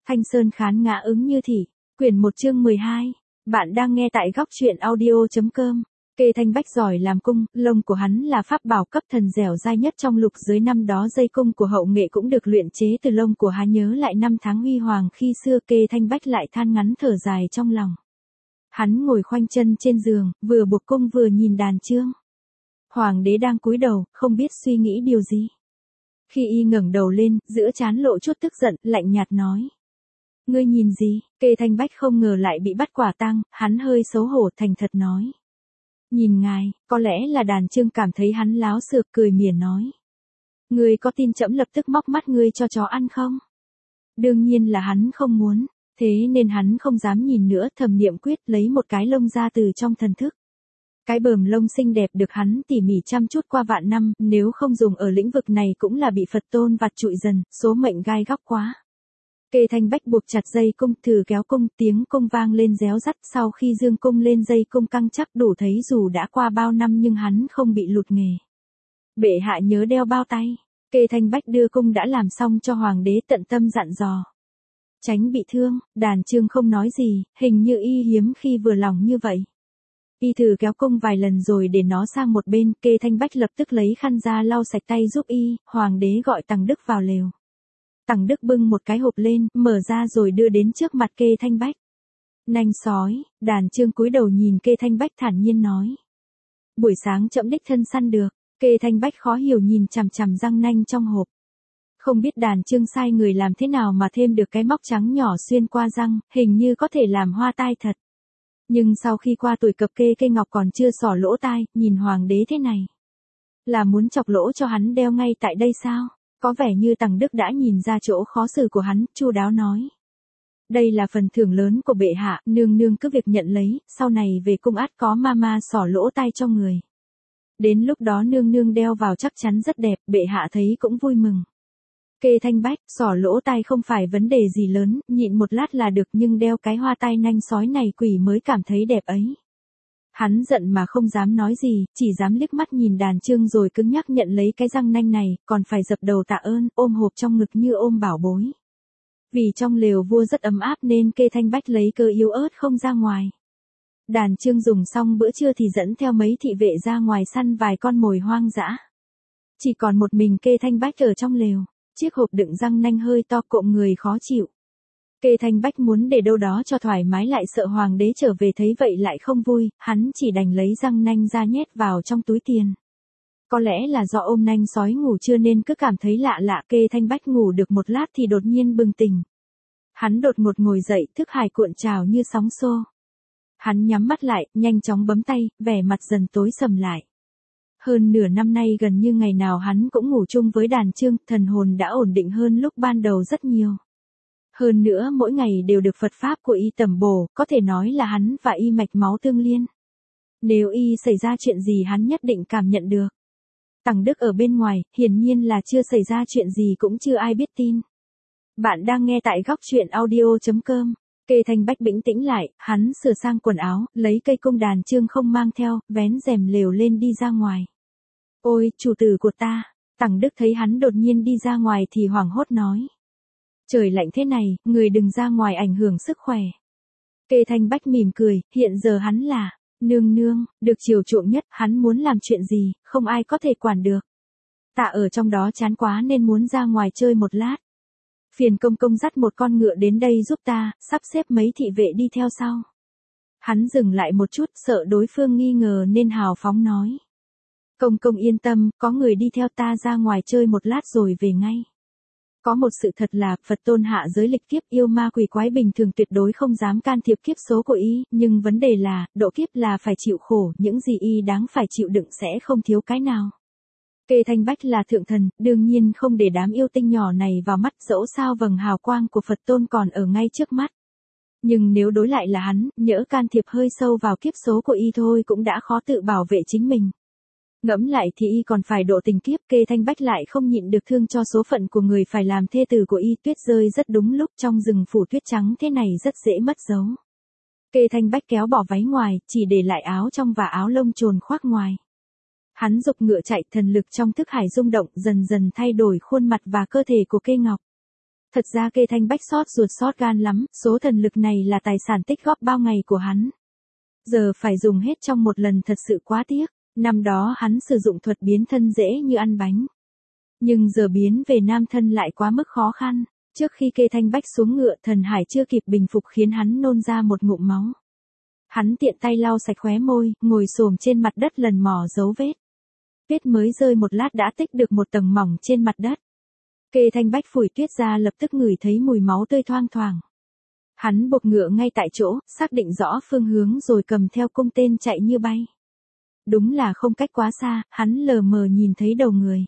Thanh Sơn khán ngã ứng như thị, quyển 1 chương 12. Bạn đang nghe tại góc truyện audio.com. Kê Thanh Bách giỏi làm cung, lông của hắn là pháp bảo cấp thần dẻo dai nhất trong lục giới, năm đó dây cung của hậu nghệ cũng được luyện chế từ lông của hắn. Nhớ lại năm tháng huy hoàng khi xưa, Kê Thanh Bách lại than ngắn thở dài trong lòng. Hắn ngồi khoanh chân trên giường, vừa buộc cung vừa nhìn đàn chương. Hoàng đế đang cúi đầu, không biết suy nghĩ điều gì. Khi y ngẩng đầu lên, giữa trán lộ chút tức giận, lạnh nhạt nói: "Ngươi nhìn gì?" Kê Thanh Bách không ngờ lại bị bắt quả tang, hắn hơi xấu hổ thành thật nói: "Nhìn ngài." Có lẽ là đàn chương cảm thấy hắn láo xược, cười mỉa nói: "Ngươi có tin trẫm lập tức móc mắt ngươi cho chó ăn không?" Đương nhiên là hắn không muốn, thế nên hắn không dám nhìn nữa, thầm niệm quyết lấy một cái lông ra từ trong thần thức. Cái bờm lông xinh đẹp được hắn tỉ mỉ chăm chút qua vạn năm, nếu không dùng ở lĩnh vực này cũng là bị Phật tôn vặt trụi dần, số mệnh gai góc quá. Kê Thanh Bách buộc chặt dây cung, thử kéo cung, tiếng cung vang lên réo rắt, sau khi dương cung lên dây cung căng chắc đủ thấy dù đã qua bao năm nhưng hắn không bị lụt nghề. "Bệ hạ nhớ đeo bao tay." Kê Thanh Bách đưa cung đã làm xong cho hoàng đế, tận tâm dặn dò: "Tránh bị thương." Đàn chương không nói gì, hình như y hiếm khi vừa lòng như vậy. Y thử kéo cung vài lần rồi để nó sang một bên, Kê Thanh Bách lập tức lấy khăn ra lau sạch tay giúp y. Hoàng đế gọi Tằng Đức vào lều. Tằng Đức bưng một cái hộp lên, mở ra rồi đưa đến trước mặt Kê Thanh Bách. "Nanh sói." Đàn chương cúi đầu nhìn Kê Thanh Bách thản nhiên nói: "Buổi sáng trẫm đích thân săn được." Kê Thanh Bách khó hiểu nhìn chằm chằm răng nanh trong hộp. Không biết đàn chương sai người làm thế nào mà thêm được cái móc trắng nhỏ xuyên qua răng, hình như có thể làm hoa tai thật. Nhưng sau khi qua tuổi cập kê, cây ngọc còn chưa xỏ lỗ tai, nhìn hoàng đế thế này, là muốn chọc lỗ cho hắn đeo ngay tại đây sao? Có vẻ như Tằng Đức đã nhìn ra chỗ khó xử của hắn, chu đáo nói: "Đây là phần thưởng lớn của bệ hạ, nương nương cứ việc nhận lấy, sau này về cung ắt có mama xỏ lỗ tai cho người. Đến lúc đó nương nương đeo vào chắc chắn rất đẹp, bệ hạ thấy cũng vui mừng." Kê Thanh Bách: "Xỏ lỗ tai không phải vấn đề gì lớn, nhịn một lát là được, nhưng đeo cái hoa tai nanh sói này quỷ mới cảm thấy đẹp ấy." Hắn giận mà không dám nói gì, chỉ dám liếc mắt nhìn đàn chương rồi cứng nhắc nhận lấy cái răng nanh này, còn phải dập đầu tạ ơn, ôm hộp trong ngực như ôm bảo bối. Vì trong lều vua rất ấm áp nên Kê Thanh Bách lấy cơ yếu ớt không ra ngoài. Đàn chương dùng xong bữa trưa thì dẫn theo mấy thị vệ ra ngoài săn vài con mồi hoang dã. Chỉ còn một mình Kê Thanh Bách ở trong lều. Chiếc hộp đựng răng nanh hơi to cộm người khó chịu. Kê Thanh Bách muốn để đâu đó cho thoải mái, lại sợ hoàng đế trở về thấy vậy lại không vui, hắn chỉ đành lấy răng nanh ra nhét vào trong túi tiền. Có lẽ là do ôm nanh sói ngủ trưa nên cứ cảm thấy lạ lạ. Kê Thanh Bách ngủ được một lát thì đột nhiên bừng tỉnh. Hắn đột ngột ngồi dậy, thức hải cuộn trào như sóng xô. Hắn nhắm mắt lại, nhanh chóng bấm tay, vẻ mặt dần tối sầm lại. Hơn nửa năm nay gần như ngày nào hắn cũng ngủ chung với đàn chương, thần hồn đã ổn định hơn lúc ban đầu rất nhiều. Hơn nữa mỗi ngày đều được Phật Pháp của y tẩm bổ, có thể nói là hắn và y mạch máu tương liên. Nếu y xảy ra chuyện gì hắn nhất định cảm nhận được. Tằng Đức ở bên ngoài, hiển nhiên là chưa xảy ra chuyện gì cũng chưa ai biết tin. Bạn đang nghe tại góc truyện audio.com. Kê Thanh Bách bình tĩnh lại, hắn sửa sang quần áo, lấy cây cung đàn chương không mang theo, vén rèm lều lên đi ra ngoài. "Ôi, chủ tử của ta." Tằng Đức thấy hắn đột nhiên đi ra ngoài thì hoảng hốt nói: "Trời lạnh thế này, người đừng ra ngoài ảnh hưởng sức khỏe." Kê Thanh Bách mỉm cười, hiện giờ hắn là nương nương, được chiều chuộng nhất, hắn muốn làm chuyện gì, không ai có thể quản được. "Tạ ở trong đó chán quá nên muốn ra ngoài chơi một lát. Phiền công công dắt một con ngựa đến đây giúp ta, sắp xếp mấy thị vệ đi theo sau." Hắn dừng lại một chút, sợ đối phương nghi ngờ nên hào phóng nói: "Công công yên tâm, có người đi theo, ta ra ngoài chơi một lát rồi về ngay." Có một sự thật là, Phật tôn hạ giới lịch kiếp, yêu ma quỷ quái bình thường tuyệt đối không dám can thiệp kiếp số của y, nhưng vấn đề là, độ kiếp là phải chịu khổ, những gì y đáng phải chịu đựng sẽ không thiếu cái nào. Kê Thanh Bách là thượng thần, đương nhiên không để đám yêu tinh nhỏ này vào mắt, dẫu sao vầng hào quang của Phật tôn còn ở ngay trước mắt. Nhưng nếu đối lại là hắn, nhỡ can thiệp hơi sâu vào kiếp số của y thôi cũng đã khó tự bảo vệ chính mình. Ngẫm lại thì y còn phải độ tình kiếp. Kê Thanh Bách lại không nhịn được thương cho số phận của người phải làm thê tử của y. Tuyết rơi rất đúng lúc, trong rừng phủ tuyết trắng thế này rất dễ mất dấu. Kê Thanh Bách kéo bỏ váy ngoài, chỉ để lại áo trong và áo lông trồn khoác ngoài. Hắn giục ngựa chạy, thần lực trong thức hải rung động, dần dần thay đổi khuôn mặt và cơ thể của Kê Ngọc. Thật ra Kê Thanh Bách xót ruột xót gan lắm, số thần lực này là tài sản tích góp bao ngày của hắn. Giờ phải dùng hết trong một lần thật sự quá tiếc, năm đó hắn sử dụng thuật biến thân dễ như ăn bánh. Nhưng giờ biến về nam thân lại quá mức khó khăn, trước khi Kê Thanh Bách xuống ngựa thần hải chưa kịp bình phục khiến hắn nôn ra một ngụm máu. Hắn tiện tay lau sạch khóe môi, ngồi xổm trên mặt đất lần mò dấu vết. Tuyết mới rơi một lát đã tích được một tầng mỏng trên mặt đất. Kê Thanh Bách phủi tuyết ra lập tức ngửi thấy mùi máu tươi thoang thoảng. Hắn buộc ngựa ngay tại chỗ, xác định rõ phương hướng rồi cầm theo cung tên chạy như bay. Đúng là không cách quá xa, hắn lờ mờ nhìn thấy đầu người.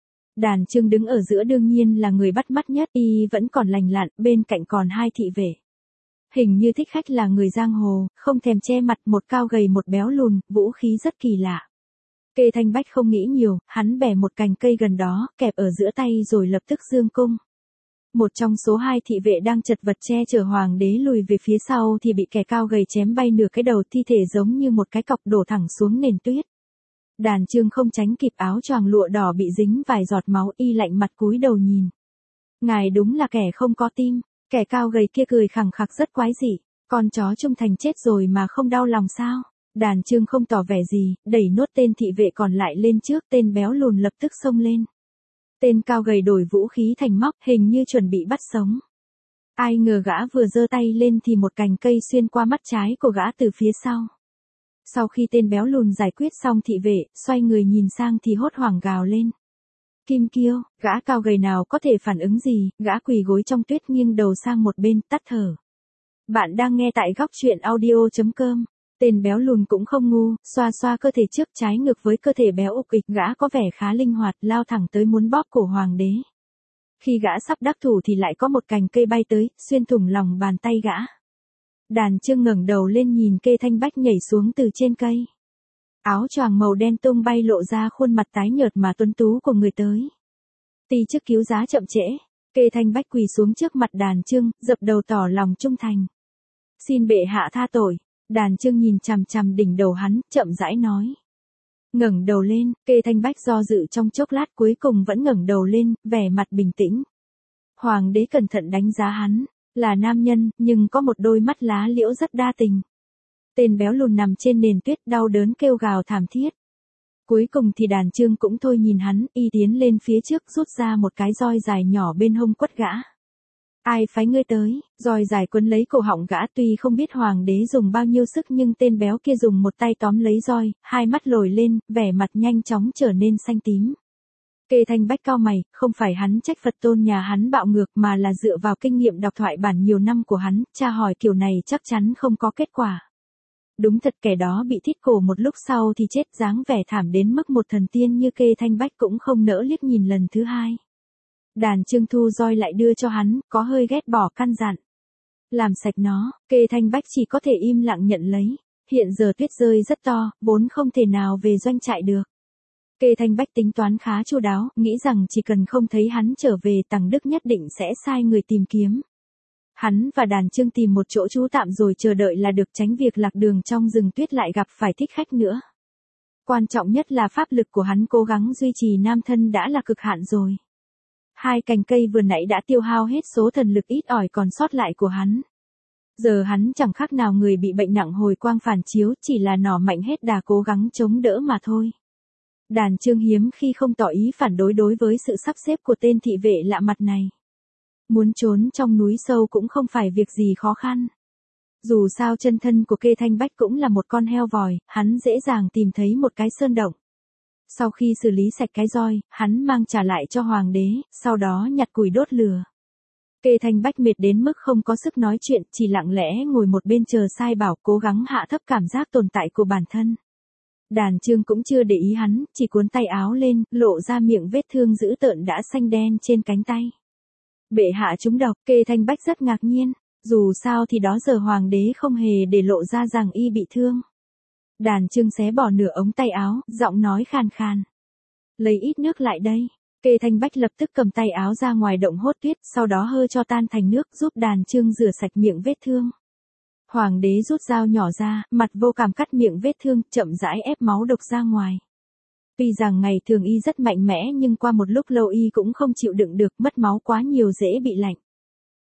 Đàn Trương đứng ở giữa đương nhiên là người bắt mắt nhất, y vẫn còn lành lặn, bên cạnh còn hai thị vệ. Hình như thích khách là người giang hồ, không thèm che mặt, một cao gầy một béo lùn, vũ khí rất kỳ lạ. Kê Thanh Bách không nghĩ nhiều, hắn bẻ một cành cây gần đó, kẹp ở giữa tay rồi lập tức giương cung. Một trong số hai thị vệ đang chật vật che chở hoàng đế lùi về phía sau thì bị kẻ cao gầy chém bay nửa cái đầu, thi thể giống như một cái cọc đổ thẳng xuống nền tuyết. Đàn Trương không tránh kịp, áo choàng lụa đỏ bị dính vài giọt máu, y lạnh mặt cúi đầu nhìn. Ngài đúng là kẻ không có tim. Kẻ cao gầy kia cười khẳng khặc rất quái dị. Con chó trung thành chết rồi mà không đau lòng sao? Đàn Trương không tỏ vẻ gì, đẩy nốt tên thị vệ còn lại lên trước, tên béo lùn lập tức xông lên. Tên cao gầy đổi vũ khí thành móc, hình như chuẩn bị bắt sống. Ai ngờ gã vừa giơ tay lên thì một cành cây xuyên qua mắt trái của gã từ phía sau. Sau khi tên béo lùn giải quyết xong thị vệ, xoay người nhìn sang thì hốt hoảng gào lên. Kim Kiêu, gã cao gầy nào có thể phản ứng gì, gã quỳ gối trong tuyết nghiêng đầu sang một bên, tắt thở. Bạn đang nghe tại góc truyện audio.com. Tên béo lùn cũng không ngu, xoa xoa cơ thể trước trái ngược với cơ thể béo ục ịch, gã có vẻ khá linh hoạt, lao thẳng tới muốn bóp cổ hoàng đế. Khi gã sắp đắc thủ thì lại có một cành cây bay tới, xuyên thủng lòng bàn tay gã. Đàn Trương ngẩng đầu lên nhìn Kê Thanh Bách nhảy xuống từ trên cây. Áo choàng màu đen tung bay lộ ra khuôn mặt tái nhợt mà tuấn tú của người tới. Ti chức cứu giá chậm trễ, Kê Thanh Bách quỳ xuống trước mặt Đàn Trương, dập đầu tỏ lòng trung thành. Xin bệ hạ tha tội. Đàn Trương nhìn chằm chằm đỉnh đầu hắn, chậm rãi nói. Ngẩng đầu lên, Kê Thanh Bách do dự trong chốc lát cuối cùng vẫn ngẩng đầu lên, vẻ mặt bình tĩnh. Hoàng đế cẩn thận đánh giá hắn, là nam nhân, nhưng có một đôi mắt lá liễu rất đa tình. Tên béo lùn nằm trên nền tuyết đau đớn kêu gào thảm thiết. Cuối cùng thì Đàn Trương cũng thôi nhìn hắn, y tiến lên phía trước rút ra một cái roi dài nhỏ bên hông quất gã. Ai phái ngươi tới? Roi dài quấn lấy cổ họng gã, tuy không biết hoàng đế dùng bao nhiêu sức nhưng tên béo kia dùng một tay tóm lấy roi, hai mắt lồi lên, vẻ mặt nhanh chóng trở nên xanh tím. Kê Thanh Bách cau mày, không phải hắn trách Phật tôn nhà hắn bạo ngược mà là dựa vào kinh nghiệm đọc thoại bản nhiều năm của hắn, tra hỏi kiểu này chắc chắn không có kết quả. Đúng thật, kẻ đó bị thít cổ một lúc sau thì chết, dáng vẻ thảm đến mức một thần tiên như Kê Thanh Bách cũng không nỡ liếc nhìn lần thứ hai. Đàn Trương thu roi lại đưa cho hắn, có hơi ghét bỏ căn dặn. Làm sạch nó. Kê Thanh Bách chỉ có thể im lặng nhận lấy. Hiện giờ tuyết rơi rất to, vốn không thể nào về doanh trại được. Kê Thanh Bách tính toán khá chu đáo, nghĩ rằng chỉ cần không thấy hắn trở về Tằng Đức nhất định sẽ sai người tìm kiếm. Hắn và Đàn Trương tìm một chỗ trú tạm rồi chờ đợi là được, tránh việc lạc đường trong rừng tuyết lại gặp phải thích khách nữa. Quan trọng nhất là pháp lực của hắn cố gắng duy trì nam thân đã là cực hạn rồi. Hai cành cây vừa nãy đã tiêu hao hết số thần lực ít ỏi còn sót lại của hắn. Giờ hắn chẳng khác nào người bị bệnh nặng hồi quang phản chiếu, chỉ là nỏ mạnh hết đà cố gắng chống đỡ mà thôi. Đàn Trương hiếm khi không tỏ ý phản đối đối với sự sắp xếp của tên thị vệ lạ mặt này. Muốn trốn trong núi sâu cũng không phải việc gì khó khăn. Dù sao chân thân của Kê Thanh Bách cũng là một con heo vòi, hắn dễ dàng tìm thấy một cái sơn động. Sau khi xử lý sạch cái roi, hắn mang trả lại cho hoàng đế, sau đó nhặt củi đốt lửa. Kê Thanh Bách mệt đến mức không có sức nói chuyện, chỉ lặng lẽ ngồi một bên chờ sai bảo, cố gắng hạ thấp cảm giác tồn tại của bản thân. Đàn Trương cũng chưa để ý hắn, chỉ cuốn tay áo lên, lộ ra miệng vết thương dữ tợn đã xanh đen trên cánh tay. Bệ hạ trúng độc, Kê Thanh Bách rất ngạc nhiên, dù sao thì đó giờ hoàng đế không hề để lộ ra rằng y bị thương. Đàn Trương xé bỏ nửa ống tay áo, giọng nói khàn khàn. Lấy ít nước lại đây. Kê Thanh Bách lập tức cầm tay áo ra ngoài động hốt tuyết, sau đó hơ cho tan thành nước giúp Đàn Trương rửa sạch miệng vết thương. Hoàng đế rút dao nhỏ ra, mặt vô cảm cắt miệng vết thương, chậm rãi ép máu độc ra ngoài. Tuy rằng ngày thường y rất mạnh mẽ nhưng qua một lúc lâu y cũng không chịu đựng được, mất máu quá nhiều dễ bị lạnh.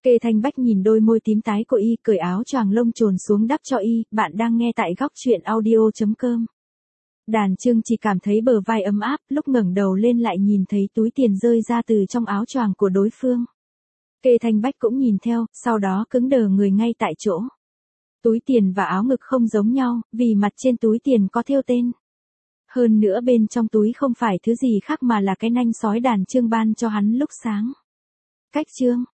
Kê Thanh Bách nhìn đôi môi tím tái của y, cởi áo choàng lông trồn xuống đắp cho y. Bạn đang nghe tại góc chuyện audio.com. Đàn Trương chỉ cảm thấy bờ vai ấm áp, lúc ngẩng đầu lên lại nhìn thấy túi tiền rơi ra từ trong áo choàng của đối phương. Kê Thanh Bách cũng nhìn theo, sau đó cứng đờ người ngay tại chỗ. Túi tiền và áo ngực không giống nhau, vì mặt trên túi tiền có thêu tên. Hơn nữa bên trong túi không phải thứ gì khác mà là cái nanh sói đàn Trương ban cho hắn lúc sáng. Cách Trương,